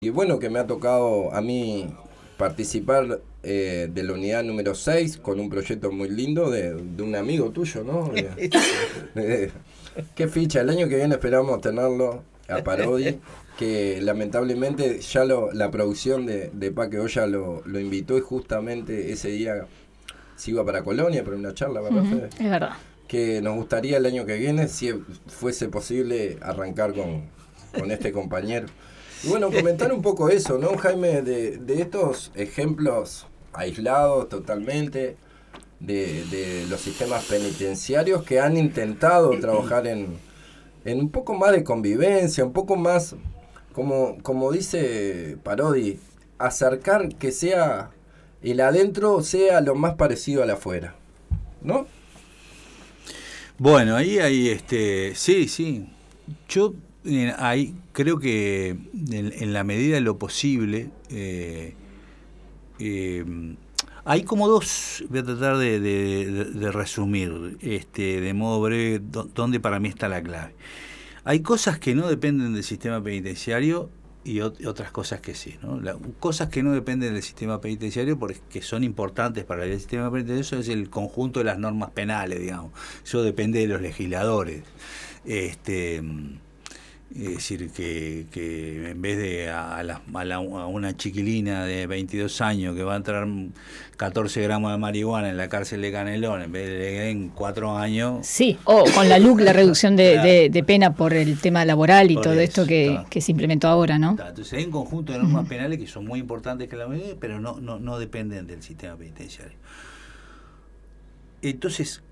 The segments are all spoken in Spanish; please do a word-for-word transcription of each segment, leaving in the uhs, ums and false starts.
Y bueno, que me ha tocado a mí participar eh, de la unidad número seis con un proyecto muy lindo de, de un amigo tuyo, ¿no? De- de- qué ficha, el año que viene esperamos tenerlo a Parodi, que lamentablemente ya lo, la producción de, de Paque Olla lo, lo invitó y justamente ese día se iba para Colonia para una charla, ¿verdad, Ujú, Fede? es verdad. Que nos gustaría el año que viene, si fuese posible, arrancar con, con este compañero. Y bueno, comentar un poco eso, ¿no, Jaime? De, de estos ejemplos aislados totalmente de, de los sistemas penitenciarios que han intentado trabajar en, en un poco más de convivencia, un poco más, como, como dice Parodi, acercar que sea el adentro sea lo más parecido al afuera, ¿no? Bueno, ahí hay, este, sí, sí. Yo eh, ahí creo que en, en la medida de lo posible, eh, eh, hay como dos, voy a tratar de, de- de- de resumir, este, de modo breve, do- donde para mí está la clave. Hay cosas que no dependen del sistema penitenciario y ot- otras cosas que sí, ¿no? La- cosas que no dependen del sistema penitenciario porque son importantes para el sistema penitenciario, eso es el conjunto de las normas penales, digamos. Eso depende de los legisladores. Este, es decir, que, que en vez de a, a la- a la- a una chiquilina de veintidós años que va a entrar catorce gramos de marihuana en la cárcel de Canelón, en vez de le den cuatro años. Sí, o con la L U C, la reducción de, Claro. de, de pena por el tema laboral y Por todo esto eso, que, está. que se implementó ahora, ¿no? Está, Entonces hay un conjunto de normas penales que son muy importantes que la medida, pero no, no, no dependen del sistema penitenciario. Entonces,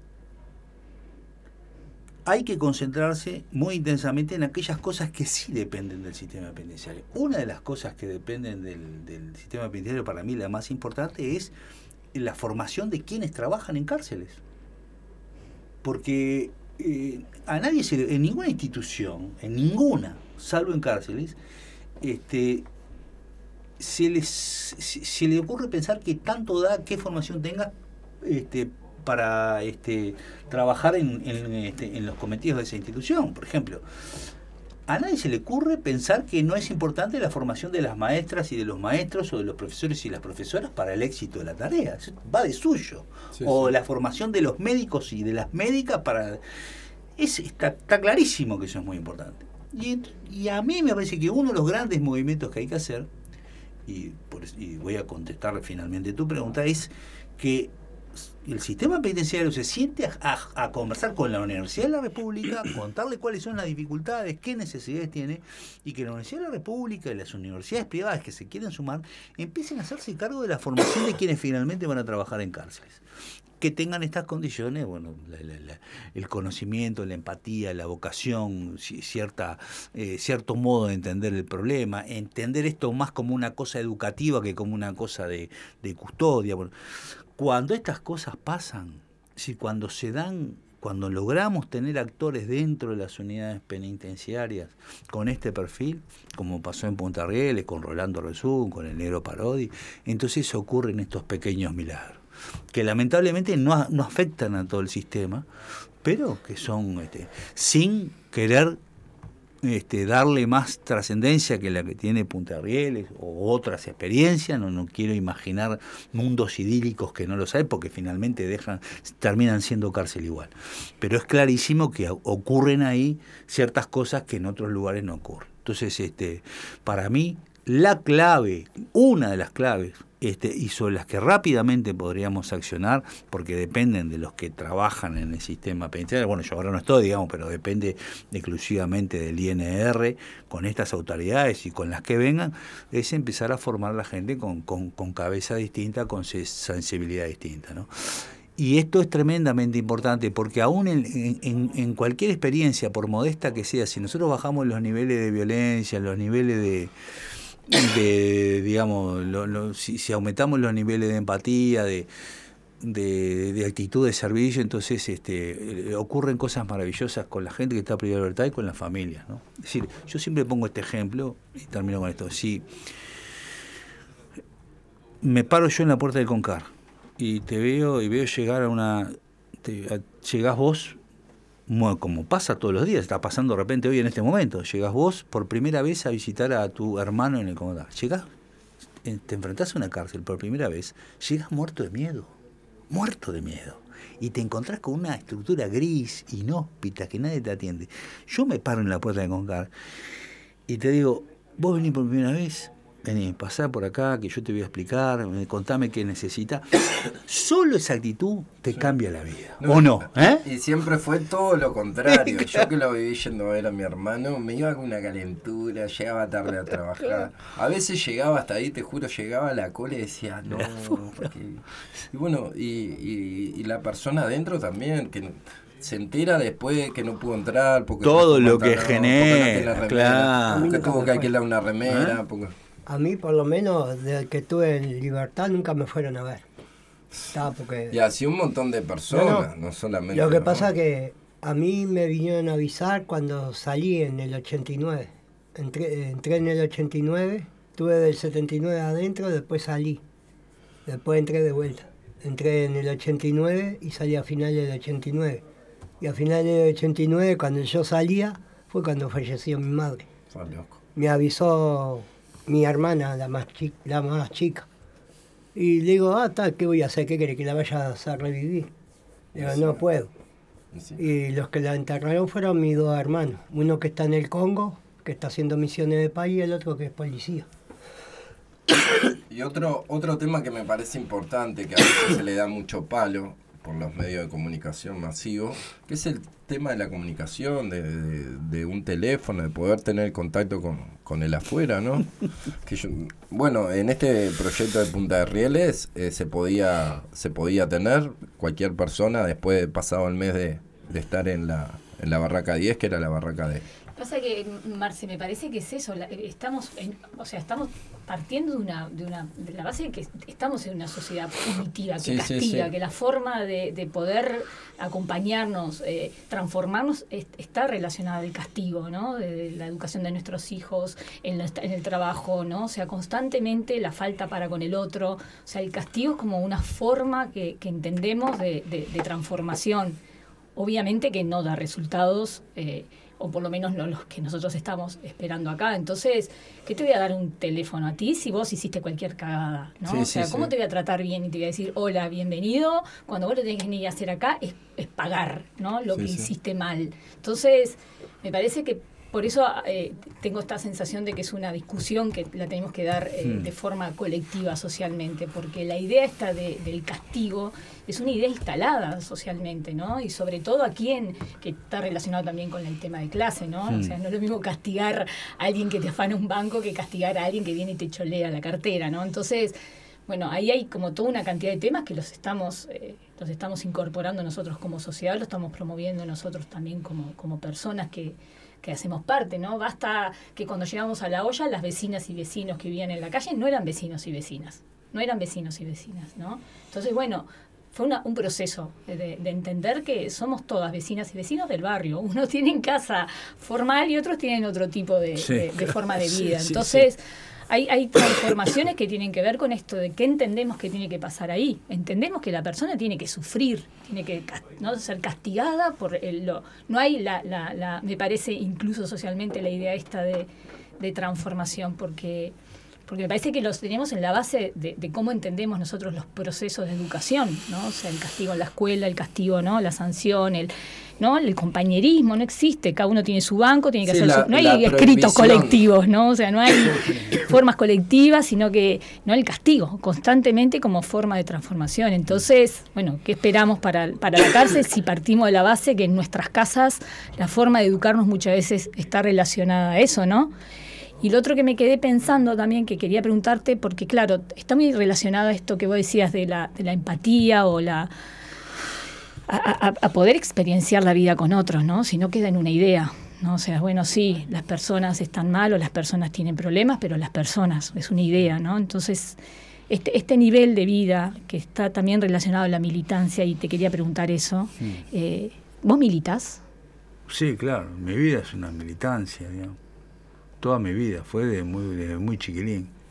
hay que concentrarse muy intensamente en aquellas cosas que sí dependen del sistema penitenciario. Una de las cosas que dependen del, del sistema penitenciario, para mí la más importante, es la formación de quienes trabajan en cárceles. Porque eh, a nadie se le, en ninguna institución, en ninguna, salvo en cárceles, este, se, les, se, se le ocurre pensar que tanto da qué formación tenga este, para este, trabajar en, en, este, en los cometidos de esa institución. Por ejemplo, a nadie se le ocurre pensar que no es importante la formación de las maestras y de los maestros o de los profesores y las profesoras para el éxito de la tarea. Eso va de suyo. Sí, o sí. la formación de los médicos y de las médicas para... Es, está, está clarísimo que eso es muy importante. Y, y a mí me parece que uno de los grandes movimientos que hay que hacer, y, por, y voy a contestar finalmente tu pregunta, es que el sistema penitenciario se siente a, a, a conversar con la Universidad de la República, contarle cuáles son las dificultades, qué necesidades tiene, y que la Universidad de la República y las universidades privadas que se quieren sumar empiecen a hacerse cargo de la formación de quienes finalmente van a trabajar en cárceles. Que tengan estas condiciones, bueno, la, la, la, el conocimiento, la empatía, la vocación, cierta, eh, cierto modo de entender el problema, entender esto más como una cosa educativa que como una cosa de, de custodia. Bueno, cuando estas cosas pasan, si cuando se dan, cuando logramos tener actores dentro de las unidades penitenciarias con este perfil, como pasó en Punta Rieles, con Rolando Resún, con el Negro Parodi, entonces ocurren estos pequeños milagros, que lamentablemente no, no afectan a todo el sistema, pero que son, este, sin querer este, darle más trascendencia que la que tiene Punta Rieles o otras experiencias, no, no quiero imaginar mundos idílicos que no los hay, porque finalmente dejan, terminan siendo cárcel igual. Pero es clarísimo que ocurren ahí ciertas cosas que en otros lugares no ocurren. Entonces, este, para mí, la clave, una de las claves, este, y sobre las que rápidamente podríamos accionar, porque dependen de los que trabajan en el sistema penitenciario, bueno, yo ahora no estoy, digamos, pero depende exclusivamente del I N R, con estas autoridades y con las que vengan, es empezar a formar la gente con, con, con cabeza distinta, con sensibilidad distinta, ¿no? Y esto es tremendamente importante porque aún en, en, en cualquier experiencia, por modesta que sea, si nosotros bajamos los niveles de violencia, los niveles de, de digamos, lo, lo, si, si aumentamos los niveles de empatía, de, de, de actitud de servicio, entonces este, ocurren cosas maravillosas con la gente que está privada de libertad y con las familias, ¿no? Es decir, yo siempre pongo este ejemplo y termino con esto. Si me paro yo en la puerta del CONCAR y te veo y veo llegar a una... Te, a, llegás vos como pasa todos los días, está pasando de repente hoy en este momento, llegas vos por primera vez a visitar a tu hermano en el Comodoro, llegás, te enfrentás a una cárcel por primera vez, llegas muerto de miedo, muerto de miedo, y te encontrás con una estructura gris, inhóspita, que nadie te atiende. Yo me paro en la puerta de Concar y te digo, vos venís por primera vez, vení, pasá por acá, que yo te voy a explicar, contame qué necesitas. Solo esa actitud te cambia la vida, no, ¿o no? ¿Eh? Y siempre fue todo lo contrario. Yo que lo viví yendo a ver a mi hermano, me iba con una calentura, llegaba tarde a trabajar. A veces llegaba hasta ahí, te juro, llegaba a la cola y decía, no, porque... Y bueno, y, y, y la persona adentro también, que... se entera después que no pudo entrar porque todo lo que genera, no claro, porque tuvo que alquilar una remera. ¿Eh? Porque... A mí, por lo menos, desde que estuve en libertad, nunca me fueron a ver. Está, porque... Y así un montón de personas, no, no, no solamente. Lo que no. pasa que a mí me vinieron a avisar cuando salí en el ochenta y nueve. Entré, entré en el ochenta y nueve, estuve del setenta y nueve adentro, después salí. Después entré de vuelta. Entré en el ochenta y nueve y salí a finales del ochenta y nueve. Y a finales del ochenta y nueve, cuando yo salía, fue cuando falleció mi madre. Fue loco. Me avisó mi hermana, la más, chi- la más chica. Y le digo, ah, está, ¿qué voy a hacer? ¿Qué quiere? ¿Que la vayas a revivir? Le digo, Sí. no puedo. Sí. Y los que la enterraron fueron mis dos hermanos. Uno que está en el Congo, que está haciendo misiones de país, y el otro que es policía. Y otro, otro tema que me parece importante, que a veces se le da mucho palo por los medios de comunicación masivos, que es el tema de la comunicación, de, de, de un teléfono, de poder tener contacto con, con el afuera, ¿no? Que yo, bueno, en este proyecto de Punta de Rieles eh, se podía se podía tener cualquier persona después de pasado el mes de, de estar en la, en la barraca diez, que era la barraca de... Pasa que, Marce, me parece que es eso, la, estamos en, o sea, estamos partiendo de una, de una, de la base de que estamos en una sociedad punitiva, que Sí, castiga, sí, sí. que la forma de, de poder acompañarnos, eh, transformarnos, es, está relacionada al castigo, ¿no? De, de la educación de nuestros hijos, en, la, en el trabajo, ¿no? O sea, constantemente la falta para con el otro, o sea, el castigo es como una forma que, que entendemos de, de, de transformación. Obviamente que no da resultados, eh, o por lo menos no los que nosotros estamos esperando acá. Entonces, ¿qué te voy a dar un teléfono a ti si vos hiciste cualquier cagada? ¿No? Sí, o sea, sí, ¿cómo sí. te voy a tratar bien y te voy a decir, hola, bienvenido? Cuando vos lo tenés que venir a hacer acá es, es pagar, ¿no? Lo Sí, que sí. hiciste mal. Entonces, me parece que por eso eh, tengo esta sensación de que es una discusión que la tenemos que dar eh, Hmm. de forma colectiva socialmente, porque la idea esta de, del castigo es una idea instalada socialmente, ¿no? Y sobre todo aquí, en, que está relacionado también con el tema de clase, ¿no? Hmm. O sea, no es lo mismo castigar a alguien que te afana un banco que castigar a alguien que viene y te cholea la cartera, ¿no? Entonces, bueno, ahí hay como toda una cantidad de temas que los estamos eh, los estamos incorporando nosotros como sociedad, lo estamos promoviendo nosotros también como, como personas que que hacemos parte, ¿no? Basta que cuando llegamos a La Hoya, las vecinas y vecinos que vivían en la calle no eran vecinos y vecinas, no eran vecinos y vecinas, ¿no? Entonces, bueno, fue una, un proceso de, de entender que somos todas vecinas y vecinos del barrio. Unos tienen casa formal y otros tienen otro tipo de, Sí, de, de claro. forma de Sí, vida. sí, Entonces, sí. Hay, hay transformaciones que tienen que ver con esto de qué entendemos que tiene que pasar ahí. Entendemos que la persona tiene que sufrir, tiene que no ser castigada por el, lo, no hay la, la, la, me parece incluso socialmente la idea esta de, de transformación, porque porque me parece que los tenemos en la base de, de cómo entendemos nosotros los procesos de educación, ¿no? O sea, el castigo en la escuela, el castigo, ¿no? La sanción, el ¿no? El compañerismo no existe, cada uno tiene su banco, tiene que Sí, hacer la- su, no hay la escritos prohibición. colectivos, ¿no? O sea, no hay formas colectivas, sino que no el castigo, constantemente como forma de transformación. Entonces, bueno, ¿qué esperamos para, para la cárcel si partimos de la base que en nuestras casas la forma de educarnos muchas veces está relacionada a eso, ¿no? Y lo otro que me quedé pensando también, que quería preguntarte, porque claro, está muy relacionado a esto que vos decías de la, de la empatía o la a, a, a poder experienciar la vida con otros, ¿no? Si no queda en una idea, ¿no? O sea, bueno, sí, las personas están mal o las personas tienen problemas, pero las personas, es una idea, ¿no? Entonces, este, este nivel de vida que está también relacionado a la militancia, y te quería preguntar eso, Sí. eh, ¿vos militás? Sí, claro, mi vida es una militancia, digamos. Toda mi vida, fue de muy, de muy chiquilín.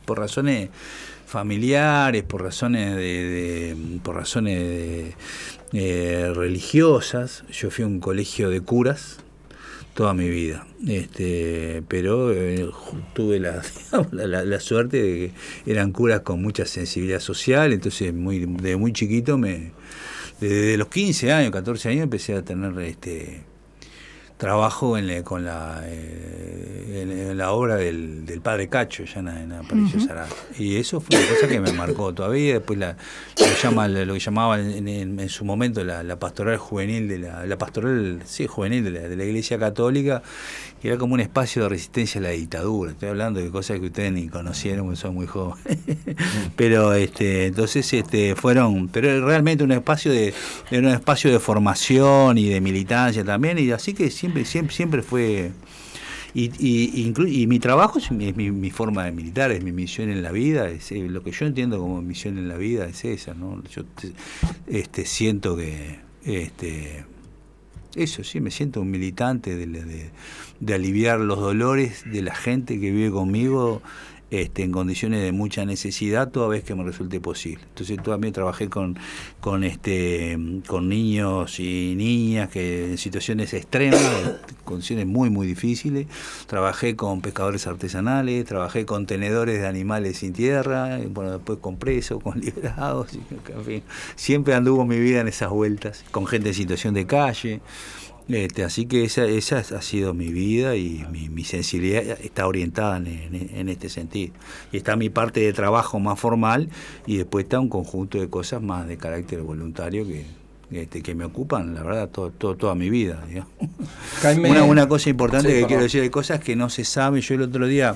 por razones familiares, por razones de, de por razones de, eh, religiosas. Yo fui a un colegio de curas toda mi vida, este, pero eh, tuve la, la, la, la suerte de que eran curas con mucha sensibilidad social, entonces muy de muy chiquito, me desde los quince años, catorce años, empecé a tener este trabajo en la, con la, eh, en, en la obra del, del padre Cacho, ya en, en Aparicio uh-huh. Sarata. Y eso fue una cosa que me marcó todavía. Después la, lo, que llama, lo que llamaban en, en, en su momento la, la pastoral juvenil, de la, la pastoral sí, juvenil de la, de la Iglesia Católica, que era como un espacio de resistencia a la dictadura. Estoy hablando de cosas que ustedes ni conocieron, porque son muy jóvenes. Pero este, entonces este, fueron, pero realmente un espacio de, de un espacio de formación y de militancia también, y así que siempre Siempre, siempre fue y, y, inclu, y mi trabajo es mi, mi, mi forma de militar, es mi misión en la vida, es, eh, lo que yo entiendo como misión en la vida es esa, ¿no? Yo este, siento que este, eso sí, me siento un militante de, de, de aliviar los dolores de la gente que vive conmigo, Este, en condiciones de mucha necesidad, toda vez que me resulte posible. Entonces todavía trabajé con con este con niños y niñas que en situaciones extremas, condiciones muy muy difíciles. Trabajé con pescadores artesanales, trabajé con tenedores de animales sin tierra, bueno, después con presos, con liberados, en fin, siempre anduvo mi vida en esas vueltas, con gente en situación de calle. Este, así que esa, esa ha sido mi vida, y mi, mi sensibilidad está orientada en, en, en este sentido. Y está mi parte de trabajo más formal, y después está un conjunto de cosas más de carácter voluntario que, este, que me ocupan, la verdad, todo, todo, toda mi vida. Jaime, una, una cosa importante sí, que perdón. quiero decir, hay cosas que no se saben. Yo el otro día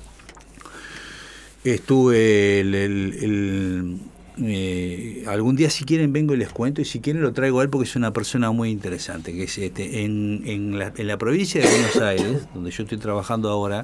estuve el... el, el Eh, algún día si quieren vengo y les cuento, y si quieren lo traigo a él porque es una persona muy interesante, que es este, en, en, la, en la provincia de Buenos Aires, donde yo estoy trabajando ahora,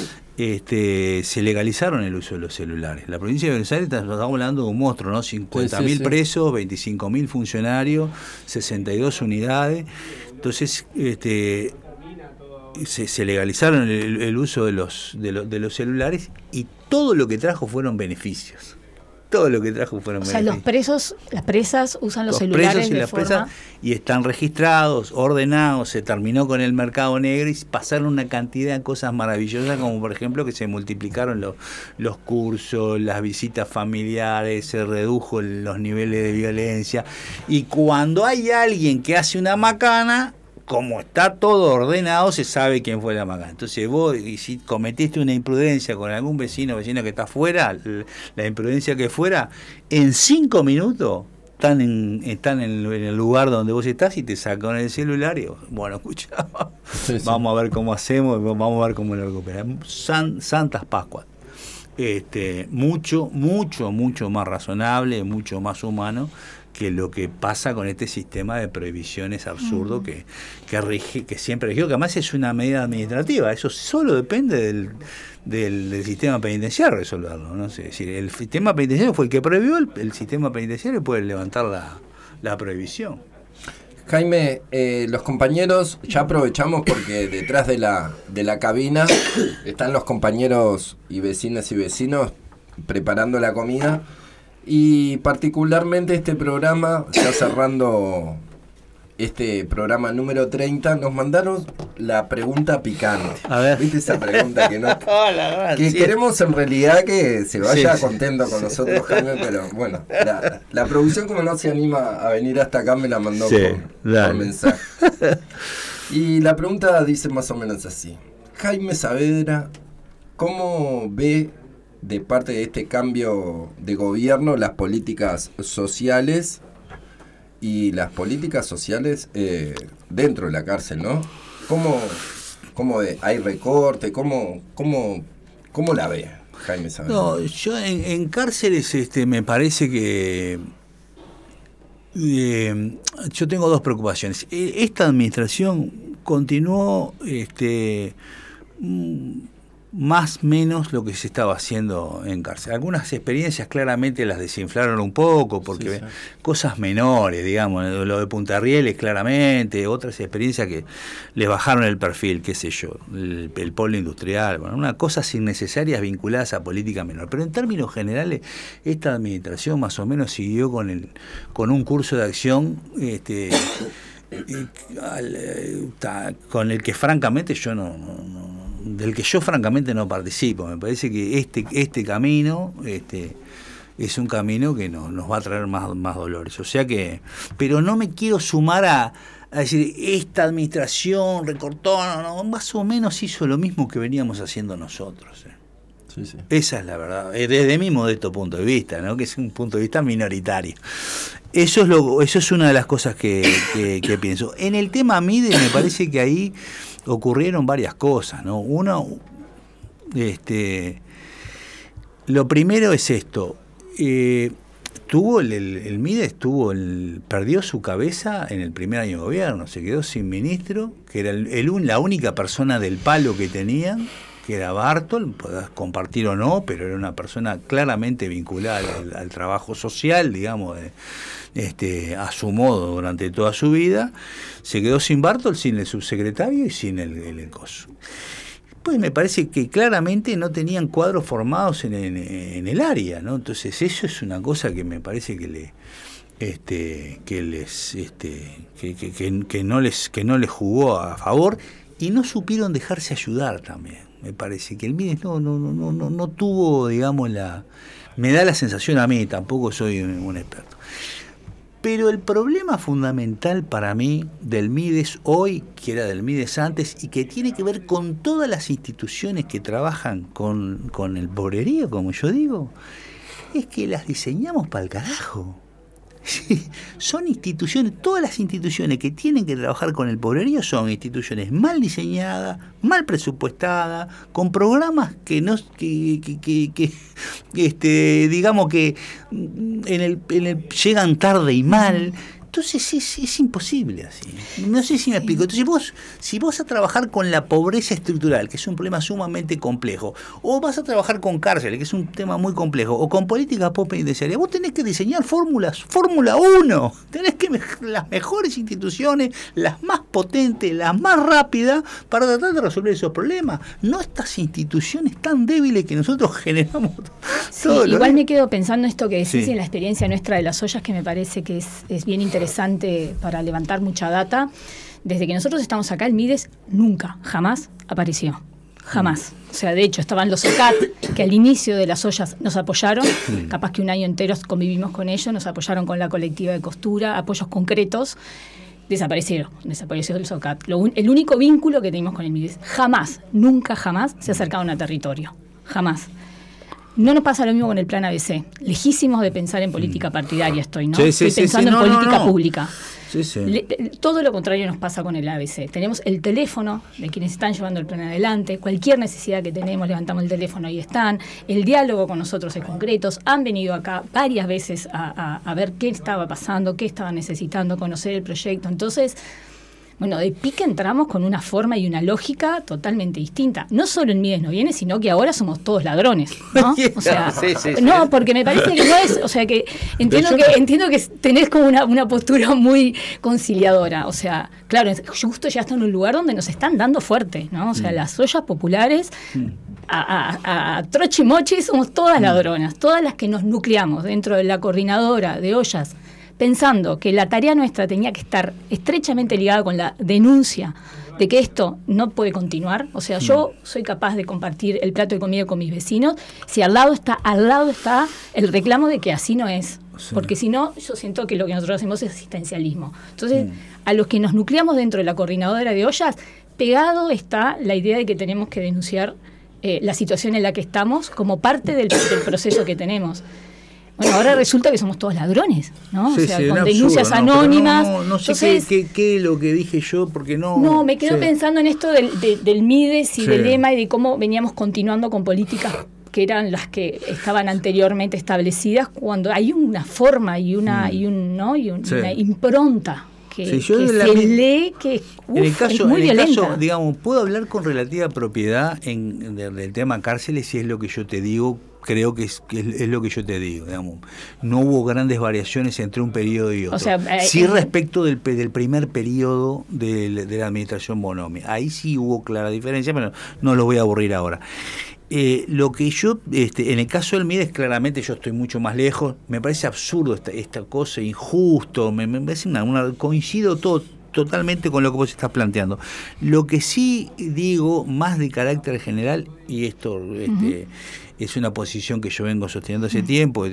este, se legalizaron el uso de los celulares. La provincia de Buenos Aires, estamos hablando de un monstruo, ¿no? cincuenta mil sí, sí, sí. presos, veinticinco mil funcionarios, sesenta y dos unidades. Entonces, este Se, se legalizaron el, el uso de los, de, lo, de los celulares, y todo lo que trajo fueron beneficios. Todo lo que trajo fueron beneficios. O sea, los presos, las presas usan los, los celulares presos y de las forma... presas, y están registrados, ordenados, se terminó con el mercado negro y pasaron una cantidad de cosas maravillosas, como por ejemplo que se multiplicaron los, los cursos, las visitas familiares, se redujo los niveles de violencia, y cuando hay alguien que hace una macana, como está todo ordenado, se sabe quién fue la macana. Entonces vos, y si cometiste una imprudencia con algún vecino o vecina que está afuera, la imprudencia que fuera, en cinco minutos están en, están en, en el lugar donde vos estás y te sacan el celular y vos, bueno, escucha, sí, sí. vamos a ver cómo hacemos, vamos a ver cómo lo recuperamos. San, Santas Pascuas. Este, mucho, mucho, mucho más razonable, mucho más humano que lo que pasa con este sistema de prohibiciones absurdo uh-huh. que, que, rige, que siempre rigió, que además es una medida administrativa, eso solo depende del, del, del sistema penitenciario resolverlo, ¿no? Es decir, el sistema penitenciario fue el que prohibió, el, el sistema penitenciario puede levantar la, la prohibición. Jaime, eh, los compañeros, ya aprovechamos porque detrás de la, de la cabina están los compañeros y vecinas y vecinos preparando la comida. Y particularmente este programa, ya cerrando este programa número treinta, nos mandaron la pregunta picante. A ver. ¿Viste esa pregunta que no? Hola, que sí. Queremos en realidad que se vaya sí, contento con sí. nosotros, Jaime, pero bueno, la, la producción como no se anima a venir hasta acá me la mandó sí, por, por mensaje. Y la pregunta dice más o menos así: Jaime Saavedra, ¿cómo ve de parte de este cambio de gobierno las políticas sociales y las políticas sociales eh, dentro de la cárcel, ¿no? ¿Cómo, cómo hay recorte? ¿Cómo, cómo, cómo la ve, Jaime Saavedra? No, yo en, en cárceles este, me parece que eh, yo tengo dos preocupaciones. Esta administración continuó este más menos lo que se estaba haciendo en cárcel. Algunas experiencias claramente las desinflaron un poco, porque sí, sí. cosas menores, digamos, lo de Punta Rieles claramente, otras experiencias que les bajaron el perfil, qué sé yo, el, el polo industrial, bueno, unas cosas innecesarias vinculadas a política menor. Pero en términos generales, esta administración más o menos siguió con el con un curso de acción este con el que francamente yo no, no, no del que yo francamente no participo. Me parece que este este camino este es un camino que no, nos va a traer más, más dolores. O sea que, pero no me quiero sumar a, a decir, esta administración recortó, no, no, más o menos hizo lo mismo que veníamos haciendo nosotros. ¿eh? Sí, sí. Esa es la verdad, desde mi modesto punto de vista, ¿no? Que es un punto de vista minoritario. Eso es lo, eso es una de las cosas que, que, que pienso. En el tema Mides me parece que ahí ocurrieron varias cosas, ¿no? Uno, este, lo primero es esto. Eh, tuvo el, el, el Mides tuvo el, perdió su cabeza en el primer año de gobierno, se quedó sin ministro, que era el, el, la única persona del palo que tenían, que era Bartol, podés compartir o no, pero era una persona claramente vinculada al, al trabajo social, digamos, de, este, a su modo durante toda su vida. Se quedó sin Bartol, sin el subsecretario y sin el, el, el coso. Pues me parece que claramente no tenían cuadros formados en, en, en el área, ¿no? Entonces eso es una cosa que me parece que le este que les este que, que, que, que no les que no les jugó a favor, y no supieron dejarse ayudar también. Me parece que el Mides no no no no no tuvo, digamos, la me da la sensación a mí, tampoco soy un, un experto. Pero el problema fundamental para mí del Mides hoy, que era del Mides antes, y que tiene que ver con todas las instituciones que trabajan con, con el pobrerío, como yo digo, es que las diseñamos para el carajo. Sí, son instituciones, todas las instituciones que tienen que trabajar con el pobrerío son instituciones mal diseñadas, mal presupuestadas, con programas que no que, que, que, que este digamos que en el, en el llegan tarde y mal. Entonces es, es imposible así. No sé si me explico. Entonces vos, si vos vas a trabajar con la pobreza estructural, que es un problema sumamente complejo, o vas a trabajar con cárceles, que es un tema muy complejo, o con políticas penitenciarias, vos tenés que diseñar fórmulas, Fórmula uno. Tenés que las mejores instituciones, las más potentes, las más rápidas, para tratar de resolver esos problemas. No estas instituciones tan débiles que nosotros generamos. Sí, todo igual lo... me quedo pensando esto que decís, sí, en la experiencia nuestra de las ollas, que me parece que es, es bien interesante. interesante para levantar mucha data. Desde que nosotros estamos acá, el Mides nunca, jamás apareció. Jamás. O sea, de hecho, estaban los O C A T, que al inicio de las ollas nos apoyaron, capaz que un año entero convivimos con ellos, nos apoyaron con la colectiva de costura, apoyos concretos. Desaparecieron, desapareció el S O C A T. Lo un, el único vínculo que tenemos con el Mides, jamás, nunca jamás se acercaron a territorio. Jamás. No nos pasa lo mismo con el plan A B C. Lejísimos de pensar en política partidaria estoy, ¿no? Sí, sí, estoy sí, pensando sí, en no, política no, no. pública. Sí, sí. Le, todo lo contrario nos pasa con el A B C. Tenemos el teléfono de quienes están llevando el plan adelante. Cualquier necesidad que tenemos, levantamos el teléfono y están. El diálogo con nosotros es concreto. Han venido acá varias veces a, a, a ver qué estaba pasando, qué estaban necesitando, conocer el proyecto. Entonces, bueno, de pique entramos con una forma y una lógica totalmente distinta. No solo el Mides no viene, sino que ahora somos todos ladrones, ¿no? O sea, sí, sí, sí. No, porque me parece que no es, o sea, que entiendo que entiendo que tenés como una, una postura muy conciliadora. O sea, claro, justo ya está en un lugar donde nos están dando fuerte, ¿no? O sea, mm. las ollas populares, mm. a, a, a trochi mochi somos todas mm. ladronas, todas las que nos nucleamos dentro de la coordinadora de ollas, pensando que la tarea nuestra tenía que estar estrechamente ligada con la denuncia de que esto no puede continuar. O sea, yo soy capaz de compartir el plato de comida con mis vecinos si al lado está, al lado está el reclamo de que así no es. Sí. Porque si no, yo siento que lo que nosotros hacemos es asistencialismo. Entonces, mm. a los que nos nucleamos dentro de la coordinadora de ollas, pegado está la idea de que tenemos que denunciar eh, la situación en la que estamos como parte del, del proceso que tenemos. Bueno, ahora resulta que somos todos ladrones, ¿no? Sí, o sea, sí, con denuncias absurdo, anónimas. No, no, no sé Entonces, qué, qué, qué es lo que dije yo, porque no... No, me quedo sí. pensando en esto del, de, del Mides y sí. del E M A y de cómo veníamos continuando con políticas que eran las que estaban anteriormente establecidas, cuando hay una forma y una, mm. y un, ¿no? y un, sí. una impronta que, sí, yo que de la se mi- lee que uf, en el caso, es muy en el violenta. caso, digamos, puedo hablar con relativa propiedad en, de- del tema cárceles si es lo que yo te digo, creo que es, que es, es lo que yo te digo, digamos. No hubo grandes variaciones entre un periodo y otro. O sea, eh, sí eh, respecto del, pe- del primer periodo de, de la administración Bonomi. Ahí sí hubo clara diferencia, pero no lo voy a aburrir ahora. Eh, lo que yo, este, en el caso del M I D E S, claramente yo estoy mucho más lejos, me parece absurdo esta, esta cosa, injusto, me, me parece una, una, coincido todo, totalmente con lo que vos estás planteando. Lo que sí digo, más de carácter general, y esto este, uh-huh. es una posición que yo vengo sosteniendo hace uh-huh. tiempo,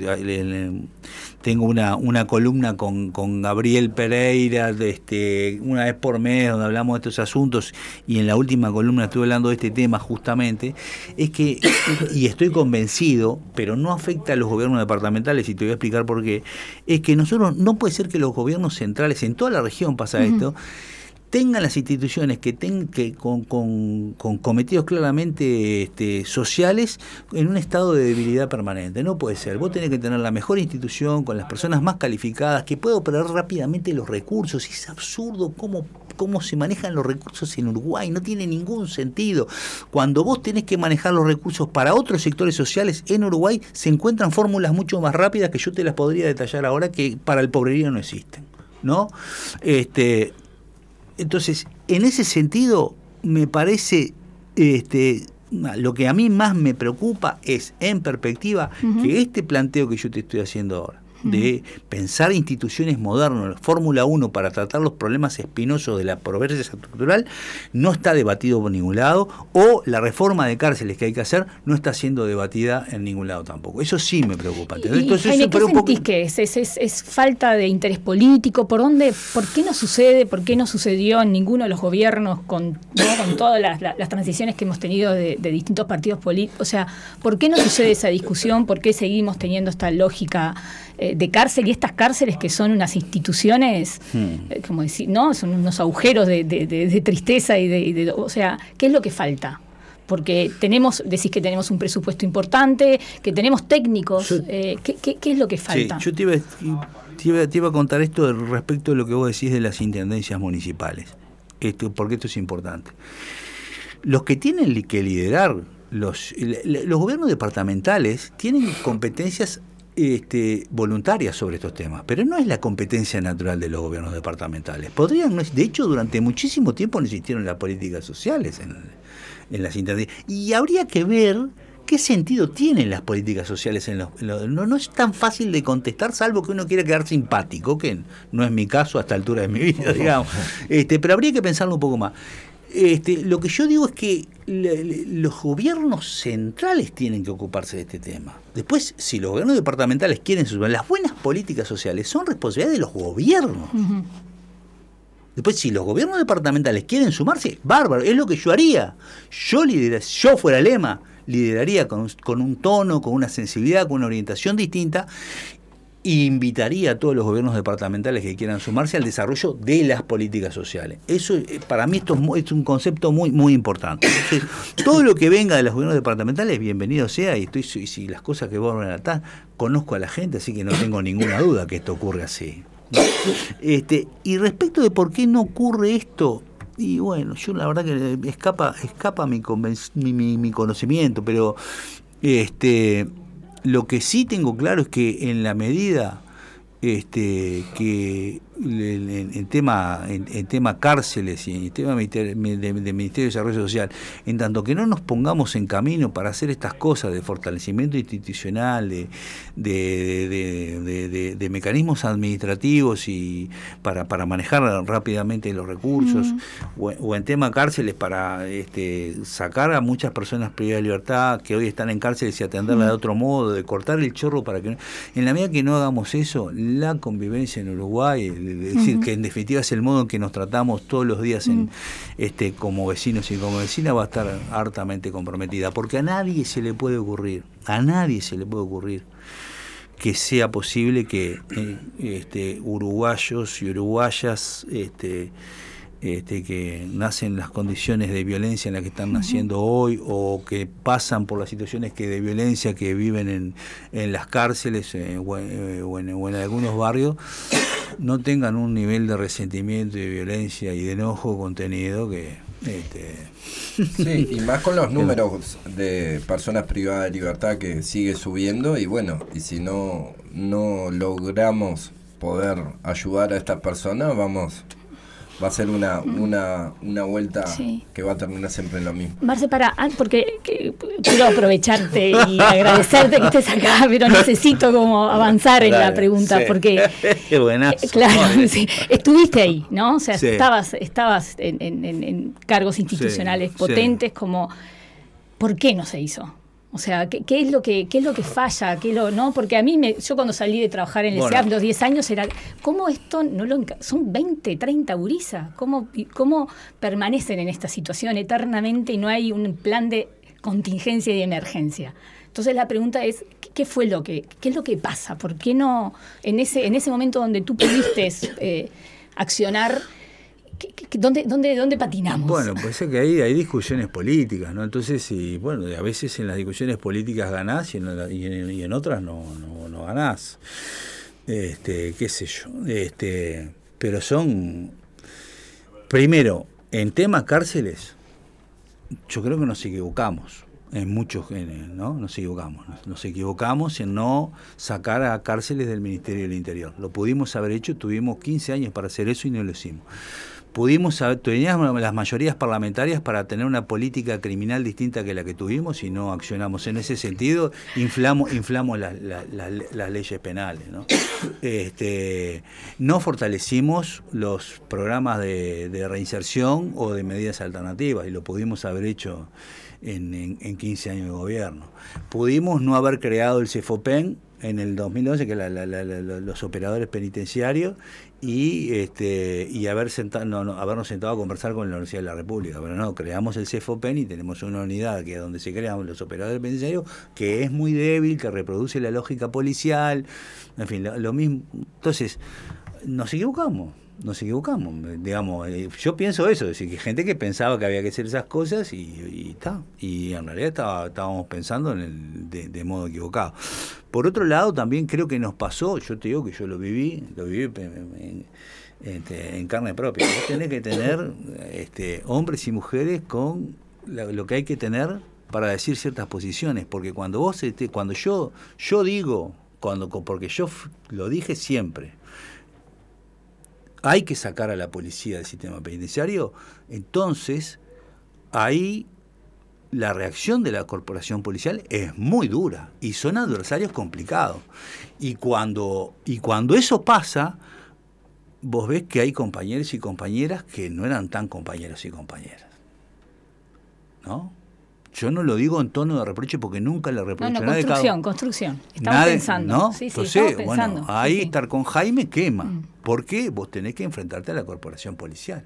tengo una, una columna con, con Gabriel Pereira, de este, una vez por mes, donde hablamos de estos asuntos, y en la última columna estuve hablando de este tema justamente, es que, y estoy convencido, pero no afecta a los gobiernos departamentales, y te voy a explicar por qué, es que nosotros, no puede ser que los gobiernos centrales, en toda la región pasa uh-huh. esto, tengan las instituciones que tengan que con, con, con cometidos claramente este, sociales en un estado de debilidad permanente. No puede ser. Vos tenés que tener la mejor institución con las personas más calificadas que pueda operar rápidamente los recursos. Es absurdo cómo, cómo se manejan los recursos en Uruguay. No tiene ningún sentido. Cuando vos tenés que manejar los recursos para otros sectores sociales en Uruguay, se encuentran fórmulas mucho más rápidas que yo te las podría detallar ahora, que para el pobrerío no existen, ¿no? Este... Entonces, en ese sentido, me parece, este, lo que a mí más me preocupa es, en perspectiva, uh-huh. que este planteo que yo te estoy haciendo ahora, uh-huh. de pensar instituciones modernas, Fórmula uno para tratar los problemas espinosos de la pobreza estructural, no está debatido por ningún lado, o la reforma de cárceles que hay que hacer no está siendo debatida en ningún lado tampoco. Eso sí me preocupa. ¿Y, Entonces, Jaime, eso, ¿qué sentís poco... que es? ¿Es, es? ¿Es falta de interés político? ¿Por dónde? ¿Por qué no sucede? ¿Por qué no sucedió en ninguno de los gobiernos con, ¿no? con todas las, las, las transiciones que hemos tenido de, de distintos partidos políticos? O sea, ¿por qué no sucede esa discusión? ¿Por qué seguimos teniendo esta lógica eh, de cárcel y estas cárceles que son unas instituciones, hmm. eh, como decir, ¿no? Son unos agujeros de, de, de, de tristeza y de, y de... O sea, ¿qué es lo que falta? Porque tenemos, decís que tenemos un presupuesto importante, que tenemos técnicos, yo, eh, ¿qué, qué, ¿qué es lo que falta? Sí, yo te iba, te, iba, te iba a contar esto respecto de lo que vos decís de las intendencias municipales, esto, porque esto es importante. Los que tienen que liderar, los, los gobiernos departamentales tienen competencias Este, voluntarias sobre estos temas, pero no es la competencia natural de los gobiernos departamentales. Podrían, de hecho, durante muchísimo tiempo no existieron las políticas sociales en, en las intendencias. Y habría que ver qué sentido tienen las políticas sociales en los, en los no, no es tan fácil de contestar, salvo que uno quiera quedar simpático, que no es mi caso a esta altura de mi vida, digamos. Este, pero habría que pensarlo un poco más. Este, lo que yo digo es que le, le, los gobiernos centrales tienen que ocuparse de este tema. Después, si los gobiernos departamentales quieren subir, las buenas políticas sociales son responsabilidad de los gobiernos. Uh-huh. Después, si los gobiernos departamentales quieren sumarse, bárbaro, es lo que yo haría. Yo lideraría, si yo fuera Lema, lideraría con, con un tono, con una sensibilidad, con una orientación distinta, e invitaría a todos los gobiernos departamentales que quieran sumarse al desarrollo de las políticas sociales. Eso, para mí, esto es, muy, es un concepto muy muy importante. Entonces, todo lo que venga de los gobiernos departamentales, bienvenido sea, y estoy y si las cosas que vos relatás, conozco a la gente, así que no tengo ninguna duda que esto ocurre así. Este, y respecto de por qué no ocurre esto, y bueno, yo la verdad que escapa escapa mi, mi, mi, mi conocimiento, pero este lo que sí tengo claro es que en la medida este, que en, en tema en, en tema cárceles y en tema de, de, de Ministerio de Desarrollo Social, en tanto que no nos pongamos en camino para hacer estas cosas de fortalecimiento institucional, de, de, de, de, de, de mecanismos administrativos y para, para manejar rápidamente los recursos, uh-huh. o, o en tema cárceles para este, sacar a muchas personas privadas de libertad que hoy están en cárceles y atenderlas uh-huh. de otro modo, de cortar el chorro para que... En la medida que no hagamos eso, la convivencia en Uruguay, es decir, uh-huh. que en definitiva es el modo en que nos tratamos todos los días en, uh-huh. este, como vecinos y como vecinas, va a estar hartamente comprometida, porque a nadie se le puede ocurrir, a nadie se le puede ocurrir que sea posible que eh, este, uruguayos y uruguayas este, este, que nacen en las condiciones de violencia en las que están naciendo uh-huh. hoy, o que pasan por las situaciones que de violencia que viven en, en las cárceles eh, o, eh, o, en, o en algunos barrios, no tengan un nivel de resentimiento y de violencia y de enojo contenido que... Este, sí, y más con los números de personas privadas de libertad que sigue subiendo, y bueno, y si no, no logramos poder ayudar a estas personas, vamos... va a ser una, una, una vuelta sí. que va a terminar siempre en lo mismo. Marce, para, porque que, quiero aprovecharte y agradecerte que estés acá, pero necesito como avanzar en Dale, la pregunta, sí. porque Qué buenazo. Claro, sí, estuviste ahí, ¿no? O sea, sí. estabas, estabas en, en, en cargos institucionales sí, potentes, sí. como ¿por qué no se hizo? O sea, ¿qué, qué es lo que qué es lo que falla? ¿Qué lo, no? Porque a mí, me, yo cuando salí de trabajar en el bueno. C E A P, los diez años, era, ¿cómo esto no lo son veinte, treinta gurisas? ¿Cómo, ¿Cómo permanecen en esta situación eternamente y no hay un plan de contingencia y de emergencia? Entonces la pregunta es, ¿qué fue lo que, qué es lo que pasa? ¿Por qué no, en ese, en ese momento donde tú pudiste eh, accionar, ¿Dónde, dónde, ¿Dónde patinamos? Bueno, pues es que hay, hay discusiones políticas, ¿no? Entonces, y, bueno, a veces en las discusiones políticas ganás y en, y en, y en otras no, no, no ganás. Este, qué sé yo. Este, pero son... Primero, en temas cárceles, yo creo que nos equivocamos. En muchos, ¿no? Nos equivocamos. Nos, nos equivocamos en no sacar a cárceles del Ministerio del Interior. Lo pudimos haber hecho, tuvimos quince años para hacer eso y no lo hicimos. Pudimos haber, teníamos las mayorías parlamentarias para tener una política criminal distinta que la que tuvimos y no accionamos. En ese sentido, inflamos, inflamos la, la, la, las leyes penales, ¿no? Este, no fortalecimos los programas de, de reinserción o de medidas alternativas y lo pudimos haber hecho en, en, en quince años de gobierno. Pudimos no haber creado el CEFOPEN en el dos mil once, que es la, la, la, la, los operadores penitenciarios, y este y haber sentado, no, no, habernos sentado a conversar con la Universidad de la República. Pero no, creamos el CEFOPEN y tenemos una unidad que es donde se crean los operadores penitenciarios, que es muy débil, que reproduce la lógica policial, en fin, lo, lo mismo. Entonces, nos equivocamos. Nos equivocamos, digamos, yo pienso eso, es decir, que gente que pensaba que había que hacer esas cosas y está, y, y en realidad estaba, estábamos pensando en el, de, de modo equivocado. Por otro lado, también creo que nos pasó, yo te digo que yo lo viví, lo viví en, en, en carne propia. Vos tenés que tener este, hombres y mujeres con lo, lo que hay que tener para decir ciertas posiciones, porque cuando vos, este, cuando yo, yo digo, cuando porque yo lo dije siempre, hay que sacar a la policía del sistema penitenciario, entonces ahí la reacción de la corporación policial es muy dura y son adversarios complicados. Y cuando, y cuando eso pasa, vos ves que hay compañeros y compañeras que no eran tan compañeros y compañeras, ¿no? Yo no lo digo en tono de reproche porque nunca le reprocho no, no, a nadie. Construcción, cada... construcción. Estamos nadie, pensando. ¿no? Sí, sí, Entonces, estamos pensando. Bueno, ahí sí, estar con Jaime quema. Mm. ¿Por qué? Vos tenés que enfrentarte a la corporación policial,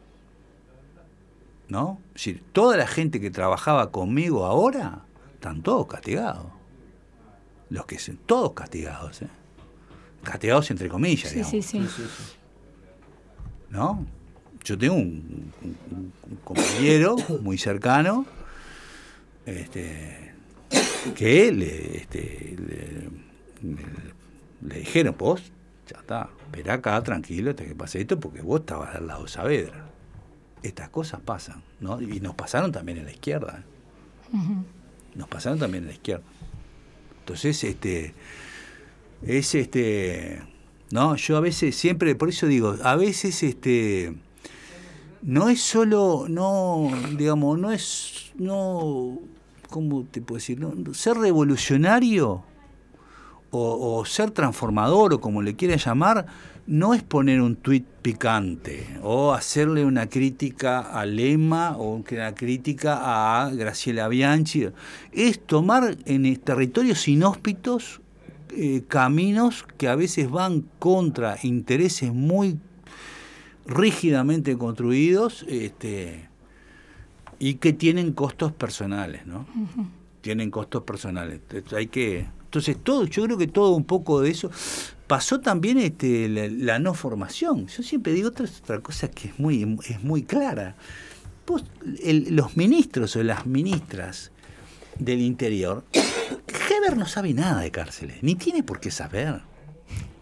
¿no? Es decir, toda la gente que trabajaba conmigo ahora están todos castigados. Los que son todos castigados, ¿eh? Castigados entre comillas, sí, digamos. Sí, sí, sí. ¿No? Yo tengo un, un, un compañero muy cercano, este, que le, este, le, le, le dijeron, vos, ya está, esperá acá, tranquilo, hasta que pase esto, porque vos estabas al lado de Saavedra. Estas cosas pasan, ¿no? Y nos pasaron también en la izquierda. ¿eh? Uh-huh. Nos pasaron también en la izquierda. Entonces, este, es este, no, yo a veces siempre, por eso digo, a veces, este, no es solo, no, digamos, no es, no, ¿cómo te puedo decir? No, ser revolucionario o, o ser transformador o como le quieras llamar, no es poner un tuit picante o hacerle una crítica a Lema o una crítica a Graciela Bianchi. Es tomar en territorios inhóspitos eh, caminos que a veces van contra intereses muy rígidamente construidos, este, y que tienen costos personales, ¿no? Uh-huh. Tienen costos personales. Hay que, entonces todo, yo creo que todo un poco de eso. Pasó también este, la, la no formación. Yo siempre digo otra, otra cosa que es muy, es muy clara. Vos, el, los ministros o las ministras del Interior, Heber no sabe nada de cárceles, ni tiene por qué saber.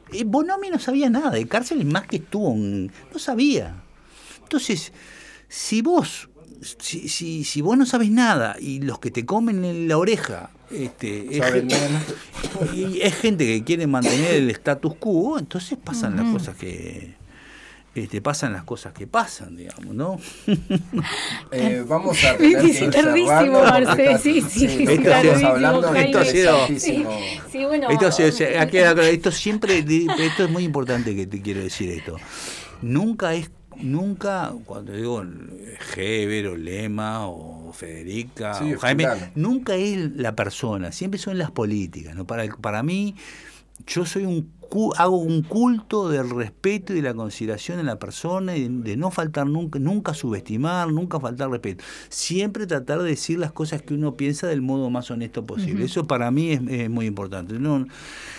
eh, Bonomi no sabía nada de cárceles más que estuvo, en, no sabía. Entonces, si vos, si, si, si vos no sabes nada y los que te comen en la oreja, este, es, gente, y es gente que quiere mantener el status quo, entonces pasan uh-huh. las cosas que este, pasan las cosas que pasan, digamos, ¿no? eh, vamos a tener que ir cerrando, Marce, sí, sí, sí, esto estamos hablando de esto ha sido, sí, sí, bueno, esto, esto, esto siempre, esto es muy importante que te quiero decir esto. Nunca es Nunca, cuando digo Heber o Lema o Federica sí, o Jaime, claro. nunca es la persona, siempre son las políticas, ¿no? Para, para mí, yo soy un hago un culto del respeto y de la consideración de la persona y de, de no faltar nunca, nunca subestimar, nunca faltar respeto. Siempre tratar de decir las cosas que uno piensa del modo más honesto posible. Uh-huh. Eso para mí es, es muy importante. No,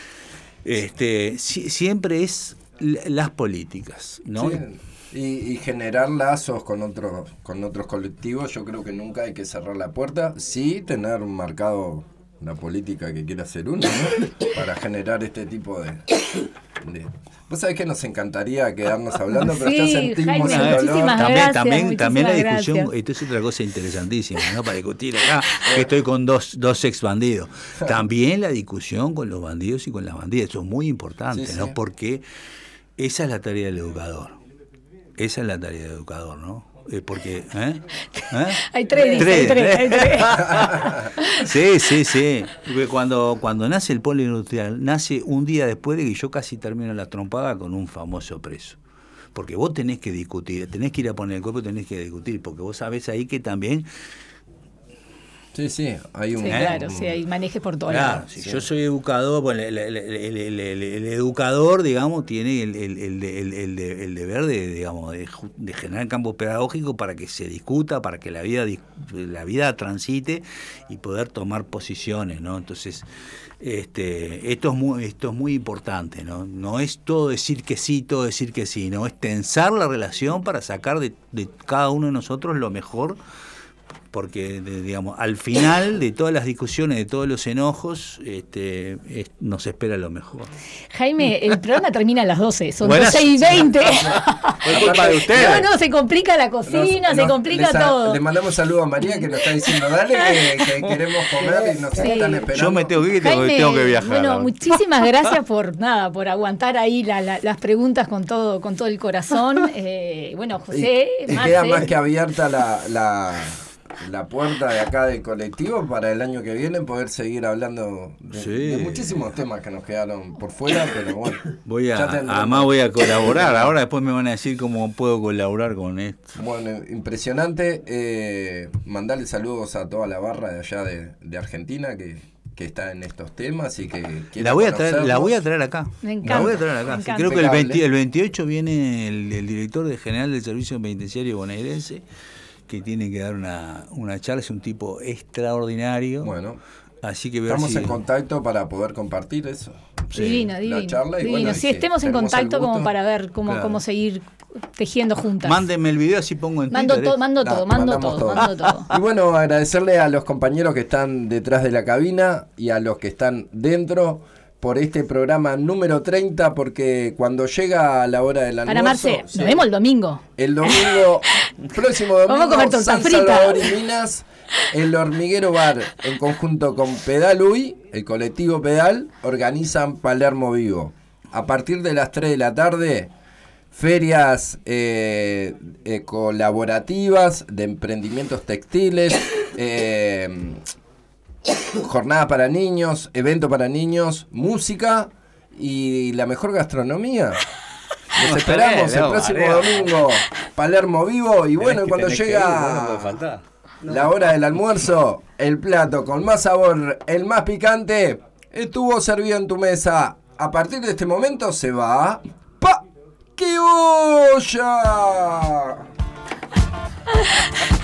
este, si, siempre es las políticas, ¿no? Sí. Y, y generar lazos con otros con otros colectivos. Yo creo que nunca hay que cerrar la puerta, sí tener marcado la política que quiere hacer uno, ¿no? Para generar este tipo de, de... Vos sabés que nos encantaría quedarnos hablando, pero sí, ya sentimos Jaime, el dolor. También, gracias, también, también la discusión, gracias. esto es otra cosa interesantísima, ¿no? Para discutir acá, que estoy con dos, dos ex bandidos. También la discusión con los bandidos y con las bandidas, eso es muy importante, sí, ¿no? Sí. Porque esa es la tarea del educador. Esa es la tarea del educador, ¿no? Eh, porque, ¿eh? ¿Eh? Hay tres, tres, hay tres, hay tres. Sí, sí, sí. Porque cuando, cuando nace el polo industrial, nace un día después de que yo casi termino la trompada con un famoso preso. Porque vos tenés que discutir, tenés que ir a poner el cuerpo, tenés que discutir, porque vos sabés ahí que también... Sí, sí, hay un... Sí, claro, sí, hay maneje por todos claro, lados. Si sí. yo soy educador, bueno, el, el, el, el, el, el educador, digamos, tiene el, el, el, el, el, el deber de, digamos, de, de generar campo pedagógico para que se discuta, para que la vida la vida transite y poder tomar posiciones, ¿no? Entonces, este, esto es muy, esto es muy importante, ¿no? No es todo decir que sí, todo decir que sí, no, es tensar la relación para sacar de, de cada uno de nosotros lo mejor. Porque, digamos, al final de todas las discusiones, de todos los enojos, este, es, nos espera lo mejor. Jaime, el programa termina a las doce, son Buenas. doce y veinte. Por culpa de ustedes. No, no, se complica la cocina, nos, se complica les, todo. Le mandamos saludos a María que nos está diciendo, dale, que, que queremos comer y nos sí. están esperando. Yo me tengo que ir, tengo, Jaime, tengo que viajar. Bueno, ahora. muchísimas gracias por nada, por aguantar ahí la, la, las preguntas con todo, con todo el corazón. Eh, bueno, José, y, y queda más que abierta la... la la puerta de acá del colectivo para el año que viene poder seguir hablando de, sí. de muchísimos temas que nos quedaron por fuera, pero bueno. Voy a, además voy a colaborar, ahora después me van a decir cómo puedo colaborar con esto. Bueno, impresionante. Eh, mandarle saludos a toda la barra de allá de, de Argentina que, que está en estos temas y que la voy a traer, la voy a traer acá. Me encanta, la voy a traer acá. Sí, creo que el, veinte, el veintiocho viene el, el director de general del Servicio Penitenciario bonaerense, que tiene que dar una, una charla, es un tipo extraordinario. Bueno, así que estamos si... en contacto para poder compartir eso. Sí, divino, divino. La charla y divino. bueno, sí, estemos en contacto como para ver cómo, claro. cómo seguir tejiendo juntas. Mándenme el video así pongo en mando Twitter. To, mando no, todo, mando todo, todo, mando todo. Y bueno, agradecerle a los compañeros que están detrás de la cabina y a los que están dentro por este programa número treinta, porque cuando llega la hora del almuerzo... Para Marce, sí, nos vemos el domingo. El domingo, próximo domingo, Vamos a comer torta San frita. Salvador y Minas, el Hormiguero Bar, en conjunto con Pedal Uy, el colectivo Pedal, organizan Palermo Vivo. A partir de las tres de la tarde, ferias eh, eh, colaborativas de emprendimientos textiles, eh, jornada para niños, evento para niños, música y la mejor gastronomía. Los esperamos el próximo domingo, Palermo Vivo. Y bueno, y cuando llega la hora del almuerzo, el plato con más sabor, el más picante, estuvo servido en tu mesa. A partir de este momento se va ¡Pa! ¡Qué olla!